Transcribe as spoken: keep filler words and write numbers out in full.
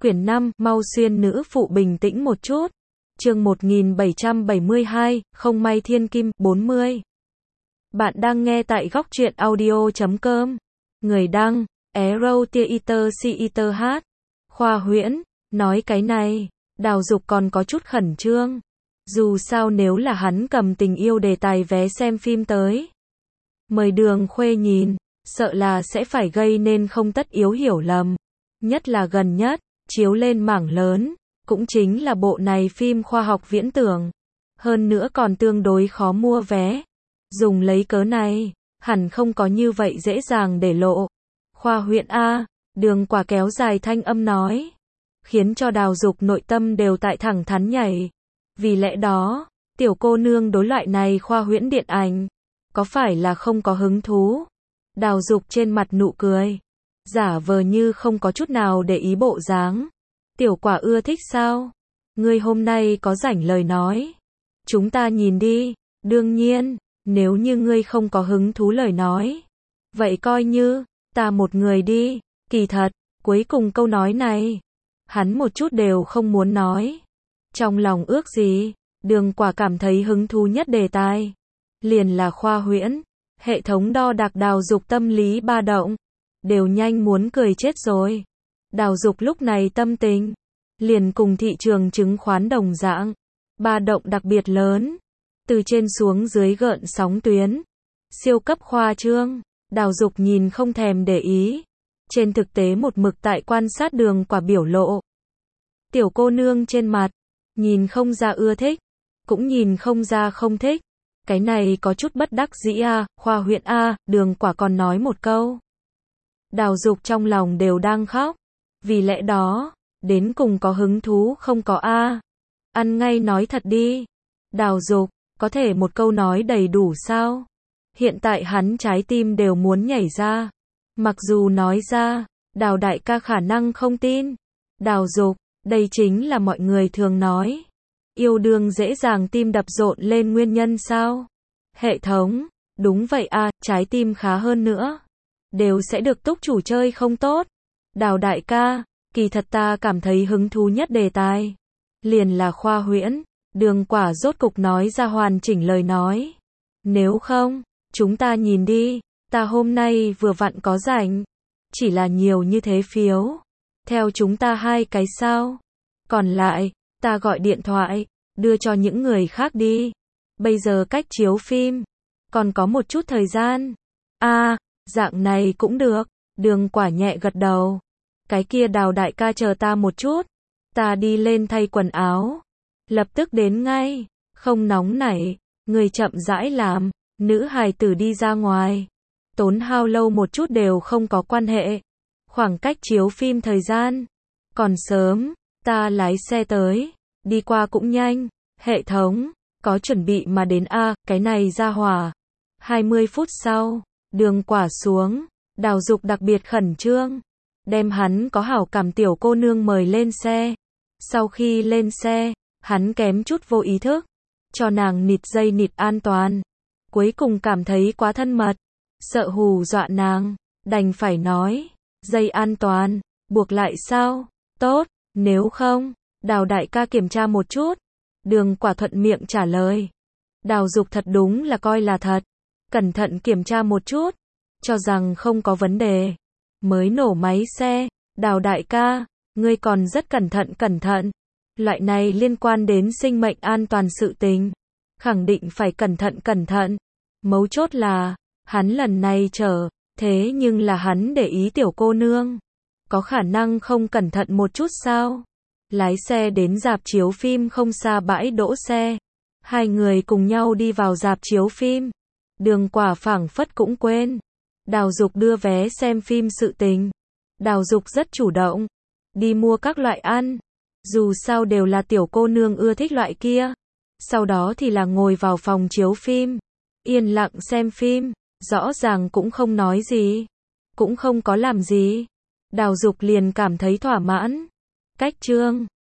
Quyển năm, mau xuyên nữ phụ bình tĩnh một chút. Chương một nghìn bảy trăm bảy mươi hai, không may thiên kim, bốn mươi. Bạn đang nghe tại góc truyện audio chấm com. Người đăng, Arrow Theater Theater H. Khoa Huyễn, nói cái này, Đào Dục còn có chút khẩn trương. Dù sao nếu là hắn cầm tình yêu đề tài vé xem phim tới mời Đường Khuê nhìn, sợ là sẽ phải gây nên không tất yếu hiểu lầm. Nhất là gần nhất, chiếu lên mảng lớn, cũng chính là bộ này phim khoa học viễn tưởng. Hơn nữa còn tương đối khó mua vé. Dùng lấy cớ này, hẳn không có như vậy dễ dàng để lộ. Khoa Huyễn A, Đường Quả kéo dài thanh âm nói, khiến cho Đào Dục nội tâm đều tại thẳng thắn nhảy. Vì lẽ đó, tiểu cô nương đối loại này khoa huyễn điện ảnh, có phải là không có hứng thú? Đào Dục trên mặt nụ cười, giả vờ như không có chút nào để ý bộ dáng. Tiểu Quả ưa thích sao? Ngươi hôm nay có rảnh lời nói, chúng ta nhìn đi. Đương nhiên, nếu như ngươi không có hứng thú lời nói, vậy coi như ta một người đi. Kỳ thật, cuối cùng câu nói này, hắn một chút đều không muốn nói. Trong lòng ước gì, Đường Quả cảm thấy hứng thú nhất đề tài, liền là khoa huyễn. Hệ thống đo đạc Đào Dục tâm lý ba động, đều nhanh muốn cười chết rồi. Đào Dục lúc này tâm tình, liền cùng thị trường chứng khoán đồng dạng, ba động đặc biệt lớn, từ trên xuống dưới gợn sóng tuyến, siêu cấp khoa trương. Đào Dục nhìn không thèm để ý, trên thực tế một mực tại quan sát Đường Quả biểu lộ. Tiểu cô nương trên mặt, nhìn không ra ưa thích, cũng nhìn không ra không thích. Cái này có chút bất đắc dĩ a, khoa huyễn a, Đường Quả còn nói một câu. Đào Dục trong lòng đều đang khóc. Vì lẽ đó, đến cùng có hứng thú không có a? Ăn ngay nói thật đi. Đào Dục, có thể một câu nói đầy đủ sao? Hiện tại hắn trái tim đều muốn nhảy ra. Mặc dù nói ra, Đào đại ca khả năng không tin. Đào Dục, đây chính là mọi người thường nói, yêu đương dễ dàng tim đập rộn lên nguyên nhân sao? Hệ thống, đúng vậy a, trái tim khá hơn nữa, đều sẽ được túc chủ chơi không tốt. Đào đại ca, kỳ thật ta cảm thấy hứng thú nhất đề tài, liền là khoa huyễn. Đường Quả rốt cục nói ra hoàn chỉnh lời nói. Nếu không, chúng ta nhìn đi, ta hôm nay vừa vặn có rảnh, chỉ là nhiều như thế phiếu, theo chúng ta hai cái sao? Còn lại, ta gọi điện thoại, đưa cho những người khác đi. Bây giờ cách chiếu phim, còn có một chút thời gian. A, à, dạng này cũng được. Đường Quả nhẹ gật đầu. Cái kia Đào đại ca chờ ta một chút. Ta đi lên thay quần áo. Lập tức đến ngay. Không nóng nảy, người chậm rãi làm. Nữ hài tử đi ra ngoài, tốn hao lâu một chút đều không có quan hệ. Khoảng cách chiếu phim thời gian còn sớm, ta lái xe tới, đi qua cũng nhanh. Hệ thống, có chuẩn bị mà đến a, cái này ra hỏa. hai mươi phút sau, Đường Quả xuống, Đào Dục đặc biệt khẩn trương, đem hắn có hảo cảm tiểu cô nương mời lên xe. Sau khi lên xe, hắn kém chút vô ý thức, cho nàng nịt dây nịt an toàn. Cuối cùng cảm thấy quá thân mật, sợ hù dọa nàng, đành phải nói, dây an toàn, buộc lại sao? Tốt, nếu không, Đào đại ca kiểm tra một chút. Đường Quả thuận miệng trả lời. Đào Dục thật đúng là coi là thật, cẩn thận kiểm tra một chút, cho rằng không có vấn đề, mới nổ máy xe. Đào đại ca, ngươi còn rất cẩn thận cẩn thận. Loại này liên quan đến sinh mệnh an toàn sự tình, khẳng định phải cẩn thận cẩn thận. Mấu chốt là, hắn lần này chở, thế nhưng là hắn để ý tiểu cô nương, có khả năng không cẩn thận một chút sao? Lái xe đến rạp chiếu phim không xa bãi đỗ xe. Hai người cùng nhau đi vào rạp chiếu phim. Đường Quả phảng phất cũng quên Đào Dục đưa vé xem phim sự tình. Đào Dục rất chủ động, đi mua các loại ăn. Dù sao đều là tiểu cô nương ưa thích loại kia. Sau đó thì là ngồi vào phòng chiếu phim, yên lặng xem phim, rõ ràng cũng không nói gì, cũng không có làm gì. Đào Dục liền cảm thấy thỏa mãn. Cách chương